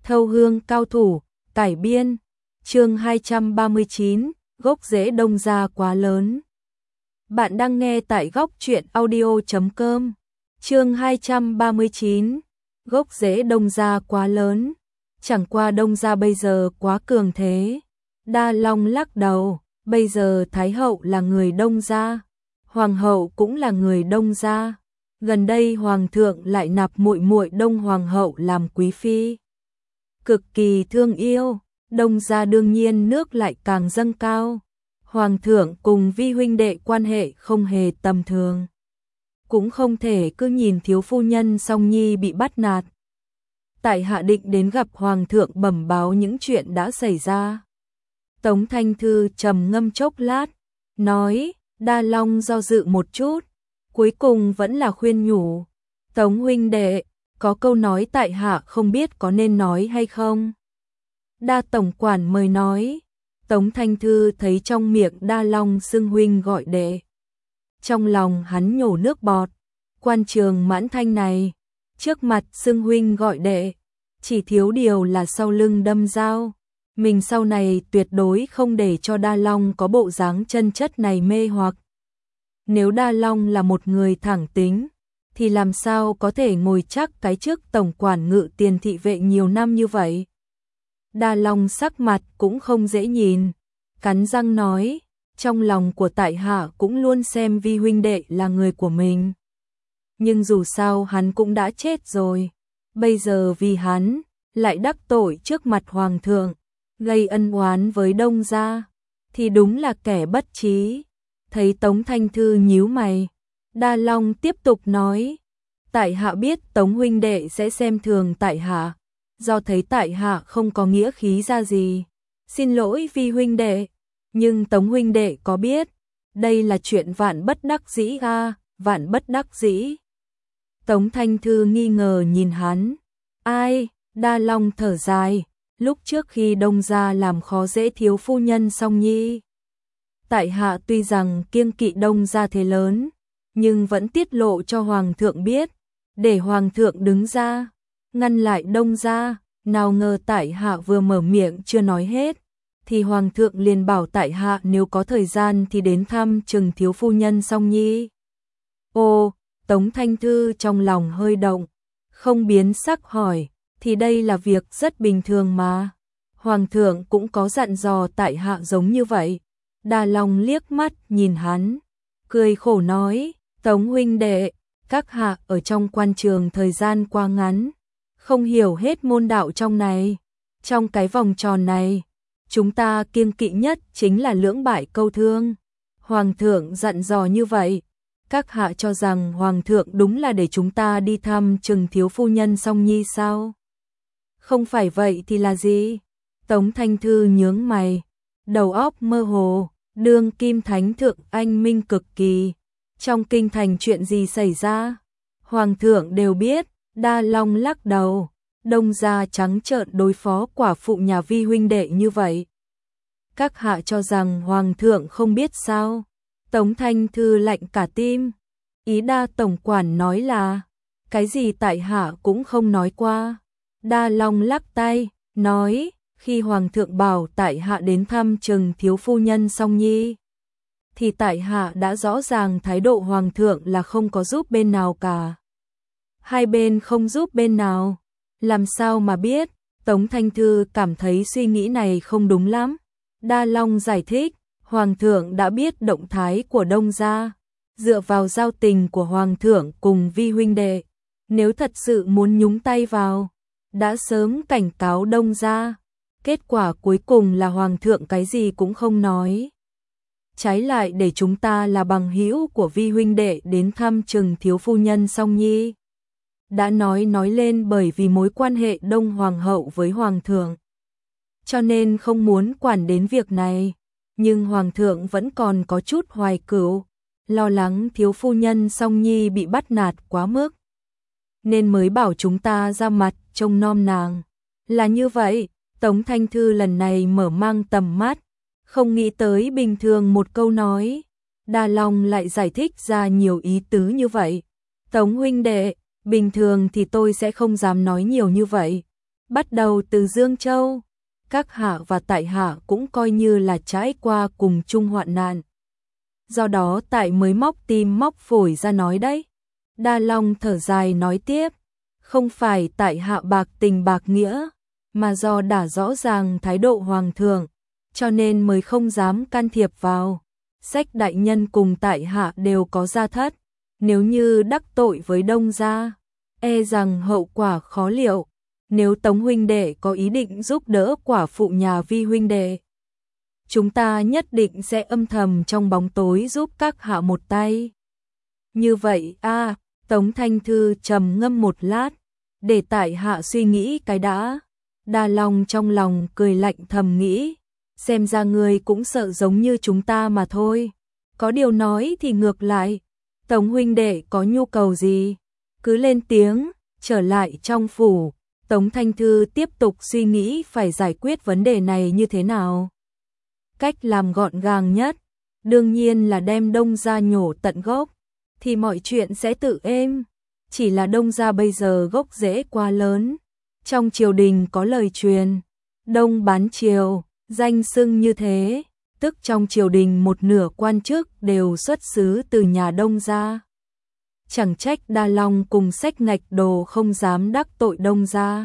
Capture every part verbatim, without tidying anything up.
Thâu hương cao thủ, cải biên, chương hai trăm ba mươi chín, gốc rễ Đông Gia quá lớn. Bạn đang nghe tại góc truyện audio chấm com, chương hai trăm ba mươi chín, gốc rễ Đông Gia quá lớn, chẳng qua Đông Gia bây giờ quá cường thế. Đa Long lắc đầu, bây giờ Thái hậu là người Đông Gia, Hoàng hậu cũng là người Đông Gia. Gần đây Hoàng thượng lại nạp muội muội Đông Hoàng hậu làm quý phi. Cực kỳ thương yêu, Đông Gia đương nhiên nước lại càng dâng cao. Hoàng thượng cùng vi huynh đệ quan hệ không hề tầm thường. Cũng không thể cứ nhìn thiếu phu nhân Song Nhi bị bắt nạt. Tại hạ định đến gặp Hoàng thượng bẩm báo những chuyện đã xảy ra. Tống Thanh Thư trầm ngâm chốc lát, nói, Đa Long do dự một chút, cuối cùng vẫn là khuyên nhủ. Tống huynh đệ, có câu nói tại hạ không biết có nên nói hay không. Đa tổng quản mời nói. Tống Thanh Thư thấy trong miệng Đa Long xưng huynh gọi đệ. Trong lòng hắn nhổ nước bọt, quan trường Mãn Thanh này, trước mặt xưng huynh gọi đệ, chỉ thiếu điều là sau lưng đâm dao. Mình sau này tuyệt đối không để cho Đa Long có bộ dáng chân chất này mê hoặc. Nếu Đa Long là một người thẳng tính, thì làm sao có thể ngồi chắc cái chức tổng quản ngự tiền thị vệ nhiều năm như vậy. Đa Long sắc mặt cũng không dễ nhìn, cắn răng nói, trong lòng của tại hạ cũng luôn xem vi huynh đệ là người của mình. Nhưng dù sao hắn cũng đã chết rồi, bây giờ vì hắn lại đắc tội trước mặt Hoàng thượng, gây ân oán với Đông Gia, thì đúng là kẻ bất trí. Thấy Tống Thanh Thư nhíu mày, Đa Long tiếp tục nói, tại hạ biết Tống huynh đệ sẽ xem thường tại hạ, do thấy tại hạ không có nghĩa khí ra gì, xin lỗi vi huynh đệ, nhưng Tống huynh đệ có biết, đây là chuyện vạn bất đắc dĩ a, vạn bất đắc dĩ. Tống Thanh Thư nghi ngờ nhìn hắn, ai? Đa Long thở dài, lúc trước khi Đông Gia làm khó dễ thiếu phu nhân Song Nhi, tại hạ tuy rằng kiêng kỵ Đông Gia thế lớn, nhưng vẫn tiết lộ cho Hoàng thượng biết, để Hoàng thượng đứng ra, ngăn lại Đông Gia. Nào ngờ tại hạ vừa mở miệng chưa nói hết, thì Hoàng thượng liền bảo tại hạ nếu có thời gian thì đến thăm chừng thiếu phu nhân Song Nhi. Ô, Tống Thanh Thư trong lòng hơi động, không biến sắc hỏi, thì đây là việc rất bình thường mà. Hoàng thượng cũng có dặn dò tại hạ giống như vậy. Đa Long liếc mắt nhìn hắn, cười khổ nói, Tống huynh đệ, các hạ ở trong quan trường thời gian quá ngắn, không hiểu hết môn đạo trong này. Trong cái vòng tròn này, chúng ta kiêng kỵ nhất chính là lưỡng bại câu thương. Hoàng thượng dặn dò như vậy, các hạ cho rằng Hoàng thượng đúng là để chúng ta đi thăm chừng thiếu phu nhân Song Nhi sao? Không phải vậy thì là gì? Tống Thanh Thư nhướng mày, đầu óc mơ hồ, đương kim thánh thượng anh minh cực kỳ. Trong kinh thành chuyện gì xảy ra? Hoàng thượng đều biết. Đa Long lắc đầu, Đông Gia trắng trợn đối phó quả phụ nhà vi huynh đệ như vậy. Các hạ cho rằng Hoàng thượng không biết sao? Tống Thanh Thư lạnh cả tim. Ý Đa tổng quản nói là, cái gì tại hạ cũng không nói qua. Đa Long lắc tay, nói, khi Hoàng thượng bảo tại hạ đến thăm chừng thiếu phu nhân Song Nhi, thì tại hạ đã rõ ràng thái độ Hoàng thượng là không có giúp bên nào cả. Hai bên không giúp bên nào, làm sao mà biết? Tống Thanh Thư cảm thấy suy nghĩ này không đúng lắm. Đa Long giải thích, Hoàng thượng đã biết động thái của Đông Gia, dựa vào giao tình của Hoàng thượng cùng vi huynh đệ, nếu thật sự muốn nhúng tay vào, đã sớm cảnh cáo Đông Gia. Kết quả cuối cùng là Hoàng thượng cái gì cũng không nói, trái lại để chúng ta là bằng hữu của vi huynh đệ đến thăm chừng thiếu phu nhân Song Nhi. Đã nói nói lên bởi vì mối quan hệ Đông Hoàng hậu với Hoàng thượng, cho nên không muốn quản đến việc này, nhưng Hoàng thượng vẫn còn có chút hoài cửu, lo lắng thiếu phu nhân Song Nhi bị bắt nạt quá mức, nên mới bảo chúng ta ra mặt trông nom nàng. Là như vậy. Tống Thanh Thư lần này mở mang tầm mắt, không nghĩ tới bình thường một câu nói, Đa Long lại giải thích ra nhiều ý tứ như vậy. Tống huynh đệ, bình thường thì tôi sẽ không dám nói nhiều như vậy, Bắt đầu từ Dương Châu, các hạ và tại hạ cũng coi như là trải qua cùng chung hoạn nạn. Do đó tại mới móc tim móc phổi ra nói đấy. Đa Long thở dài nói tiếp, không phải tại hạ bạc tình bạc nghĩa, mà do đã rõ ràng thái độ hoàng thượng, cho nên mới không dám can thiệp vào. Sách đại nhân cùng tại hạ đều có gia thất, nếu như đắc tội với Đông gia, e rằng hậu quả khó liệu. Nếu Tống huynh đệ có ý định giúp đỡ quả phụ nhà Vi huynh đệ, chúng ta nhất định sẽ âm thầm trong bóng tối giúp các hạ một tay. Như vậy a à, Tống Thanh Thư trầm ngâm một lát, để tại hạ suy nghĩ cái đã. Đa Long trong lòng cười lạnh thầm nghĩ, xem ra người cũng sợ giống như chúng ta mà thôi. Có điều nói thì ngược lại, Tống huynh đệ có nhu cầu gì, cứ lên tiếng. Trở lại trong phủ, Tống Thanh Thư tiếp tục suy nghĩ phải giải quyết vấn đề này như thế nào. Cách làm gọn gàng nhất, đương nhiên là đem Đông gia nhổ tận gốc, thì mọi chuyện sẽ tự êm. Chỉ là Đông gia bây giờ gốc rễ quá lớn. Trong triều đình có lời truyền, Đông bán triều, danh xưng như thế, tức trong triều đình một nửa quan chức đều xuất xứ từ nhà Đông gia. Chẳng trách Đa Long cùng Sách Ngạch Đồ không dám đắc tội Đông gia.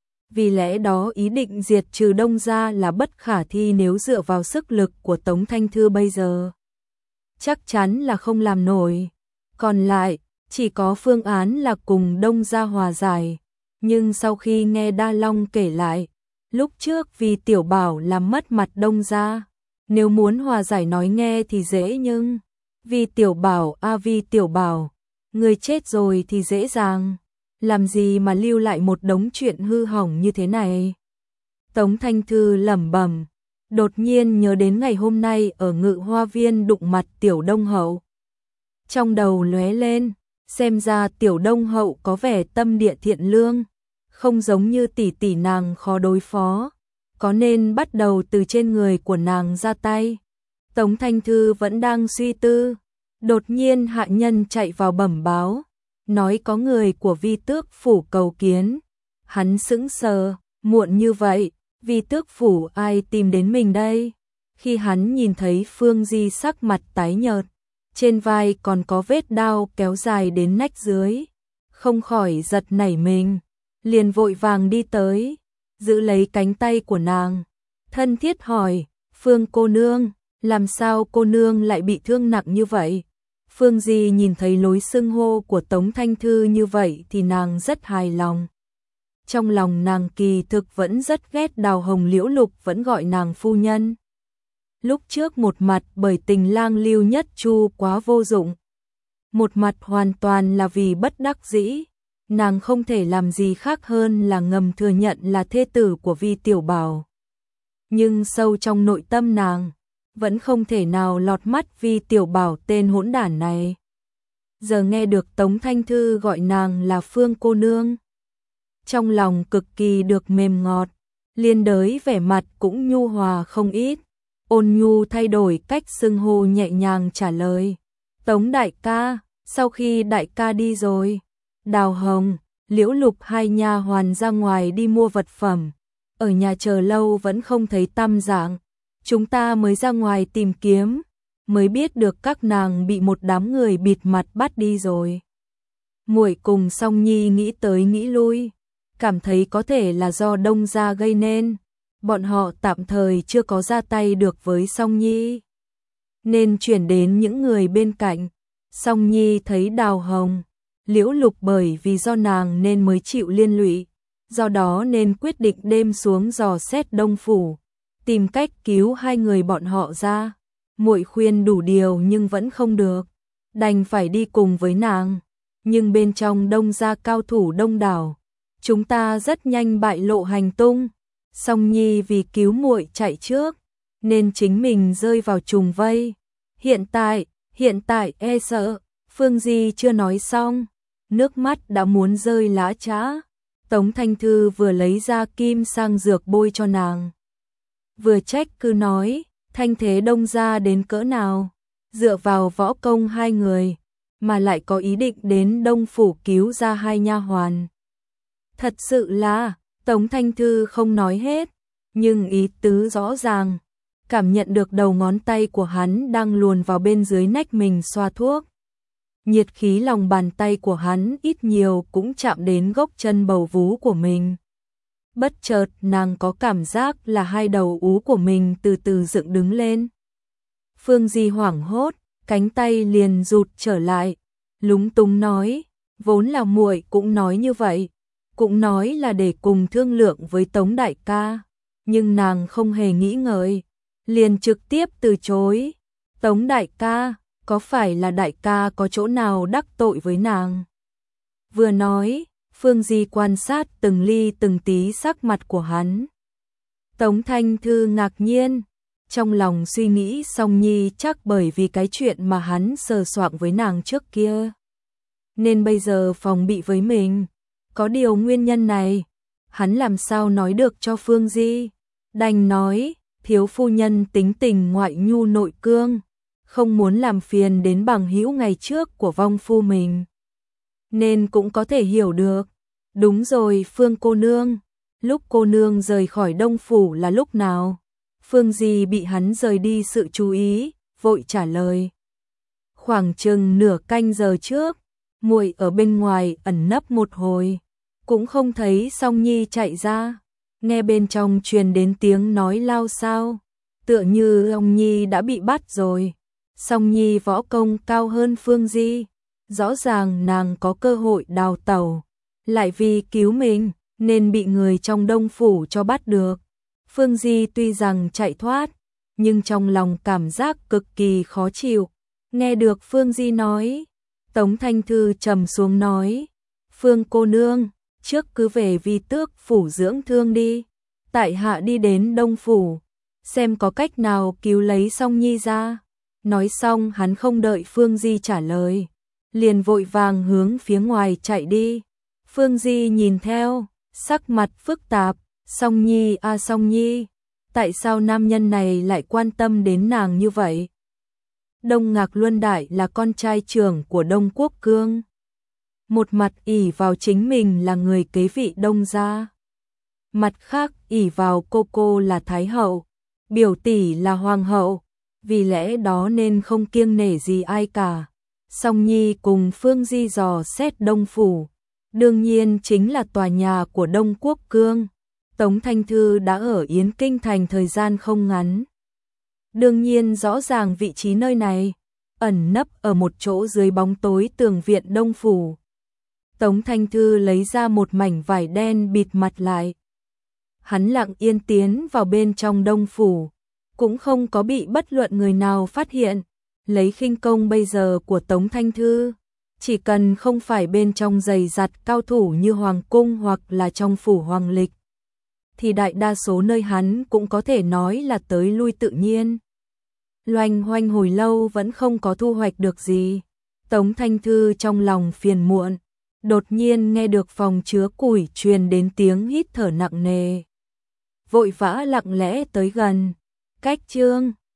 Vì lẽ đó ý định diệt trừ Đông gia là bất khả thi nếu dựa vào sức lực của Tống Thanh Thư bây giờ. Chắc chắn là không làm nổi. Còn lại, chỉ có phương án là cùng Đông gia hòa giải. Nhưng sau khi nghe Đa Long kể lại, lúc trước vì Tiểu Bảo làm mất mặt Đông gia, nếu muốn hòa giải nói nghe thì dễ nhưng vì Tiểu Bảo a à vì Tiểu Bảo, người chết rồi thì dễ dàng, làm gì mà lưu lại một đống chuyện hư hỏng như thế này. Tống Thanh Thư lẩm bẩm, đột nhiên nhớ đến ngày hôm nay ở Ngự Hoa Viên đụng mặt Tiểu Đông Hậu. Trong đầu lóe lên, xem ra Tiểu Đông Hậu có vẻ tâm địa thiện lương, không giống như tỷ tỷ nàng khó đối phó, có nên bắt đầu từ trên người của nàng ra tay. Tống Thanh Thư vẫn đang suy tư, đột nhiên hạ nhân chạy vào bẩm báo, nói có người của Vi Tước phủ cầu kiến. Hắn sững sờ, muộn như vậy, Vi Tước phủ ai tìm đến mình đây? Khi hắn nhìn thấy Phương Di sắc mặt tái nhợt, trên vai còn có vết đao kéo dài đến nách dưới, không khỏi giật nảy mình, liền vội vàng đi tới, giữ lấy cánh tay của nàng, thân thiết hỏi, Phương cô nương, làm sao cô nương lại bị thương nặng như vậy? Phương Di nhìn thấy lối xưng hô của Tống Thanh Thư như vậy thì nàng rất hài lòng. Trong lòng nàng kỳ thực vẫn rất ghét Đào Hồng Liễu Lục vẫn gọi nàng phu nhân. Lúc trước một mặt bởi tình lang Lưu Nhất Chu quá vô dụng, một mặt hoàn toàn là vì bất đắc dĩ, nàng không thể làm gì khác hơn là ngầm thừa nhận là thê tử của Vi Tiểu Bảo. Nhưng sâu trong nội tâm nàng, vẫn không thể nào lọt mắt Vi Tiểu Bảo tên hỗn đản này. Giờ nghe được Tống Thanh Thư gọi nàng là Phương cô nương, trong lòng cực kỳ được mềm ngọt, liên đới vẻ mặt cũng nhu hòa không ít, ôn nhu thay đổi cách xưng hô nhẹ nhàng trả lời, Tống đại ca. Sau khi đại ca đi rồi, Đào Hồng, Liễu Lục hai nha hoàn ra ngoài đi mua vật phẩm, ở nhà chờ lâu vẫn không thấy tăm dạng, chúng ta mới ra ngoài tìm kiếm, mới biết được các nàng bị một đám người bịt mặt bắt đi rồi. Muội cùng Song Nhi nghĩ tới nghĩ lui, cảm thấy có thể là do Đông gia gây nên, bọn họ tạm thời chưa có ra tay được với Song Nhi, nên chuyển đến những người bên cạnh. Song Nhi thấy Đào Hồng, Liễu Lục bởi vì do nàng nên mới chịu liên lụy, do đó nên quyết định đêm xuống dò xét Đông phủ, tìm cách cứu hai người bọn họ ra. Muội khuyên đủ điều nhưng vẫn không được, đành phải đi cùng với nàng, nhưng bên trong Đông gia cao thủ đông đảo, chúng ta rất nhanh bại lộ hành tung. Song Nhi vì cứu muội chạy trước, nên chính mình rơi vào trùng vây. Hiện tại, hiện tại e sợ, Phương Di chưa nói xong, nước mắt đã muốn rơi lã chã. Tống Thanh Thư vừa lấy ra kim sang dược bôi cho nàng, vừa trách cứ nói, thanh thế Đông gia đến cỡ nào, dựa vào võ công hai người, mà lại có ý định đến Đông phủ cứu ra hai nha hoàn. Thật sự là, Tống Thanh Thư không nói hết, nhưng ý tứ rõ ràng, cảm nhận được đầu ngón tay của hắn đang luồn vào bên dưới nách mình xoa thuốc. Nhiệt khí lòng bàn tay của hắn ít nhiều cũng chạm đến gốc chân bầu vú của mình. Bất chợt nàng có cảm giác là hai đầu ú của mình từ từ dựng đứng lên. Phương Di hoảng hốt, cánh tay liền rụt trở lại, lúng túng nói, vốn là muội cũng nói như vậy, cũng nói là để cùng thương lượng với Tống đại ca, nhưng nàng không hề nghĩ ngợi, liền trực tiếp từ chối. Tống đại ca, có phải là đại ca có chỗ nào đắc tội với nàng? Vừa nói, Phương Di quan sát từng ly từng tí sắc mặt của hắn. Tống Thanh Thư ngạc nhiên, trong lòng suy nghĩ Song Nhi chắc bởi vì cái chuyện mà hắn sờ soạng với nàng trước kia, nên bây giờ phòng bị với mình. Có điều nguyên nhân này, hắn làm sao nói được cho Phương Di, đành nói, thiếu phu nhân tính tình ngoại nhu nội cương, không muốn làm phiền đến bằng hữu ngày trước của vong phu mình, nên cũng có thể hiểu được. Đúng rồi Phương cô nương, lúc cô nương rời khỏi Đông Phủ là lúc nào? Phương Di bị hắn rời đi sự chú ý, vội trả lời. Khoảng chừng nửa canh giờ trước, muội ở bên ngoài ẩn nấp một hồi, cũng không thấy Song Nhi chạy ra, nghe bên trong truyền đến tiếng nói lao xao, tựa như ông Nhi đã bị bắt rồi. Song Nhi võ công cao hơn Phương Di, rõ ràng nàng có cơ hội đào tẩu, lại vì cứu mình nên bị người trong Đông Phủ cho bắt được. Phương Di tuy rằng chạy thoát, nhưng trong lòng cảm giác cực kỳ khó chịu. Nghe được Phương Di nói, Tống Thanh Thư trầm xuống nói, Phương cô nương, trước cứ về Vi Tước Phủ dưỡng thương đi, tại hạ đi đến Đông Phủ, xem có cách nào cứu lấy Song Nhi ra. Nói xong hắn không đợi Phương Di trả lời, liền vội vàng hướng phía ngoài chạy đi. Phương Di nhìn theo, sắc mặt phức tạp, Song Nhi à Song Nhi, tại sao nam nhân này lại quan tâm đến nàng như vậy? Đông Ngạc Luân Đại là con trai trưởng của Đông Quốc Cương, một mặt ỷ vào chính mình là người kế vị Đông gia, mặt khác ỷ vào cô cô là Thái hậu, biểu tỷ là Hoàng hậu, vì lẽ đó nên không kiêng nể gì ai cả. Song Nhi cùng Phương Di dò xét Đông Phủ, đương nhiên chính là tòa nhà của Đông Quốc Cương. Tống Thanh Thư đã ở Yến Kinh Thành thời gian không ngắn, đương nhiên rõ ràng vị trí nơi này, ẩn nấp ở một chỗ dưới bóng tối tường viện Đông Phủ. Tống Thanh Thư lấy ra một mảnh vải đen bịt mặt lại. Hắn lặng yên tiến vào bên trong Đông Phủ, cũng không có bị bất luận người nào phát hiện. Lấy khinh công bây giờ của Tống Thanh Thư, chỉ cần không phải bên trong dày dặt cao thủ như Hoàng Cung hoặc là trong Phủ Hoàng Lịch, thì đại đa số nơi hắn cũng có thể nói là tới lui tự nhiên. Loanh hoanh hồi lâu vẫn không có thu hoạch được gì. Tống Thanh Thư trong lòng phiền muộn, đột nhiên nghe được phòng chứa củi truyền đến tiếng hít thở nặng nề. Vội vã lặng lẽ tới gần, cách chương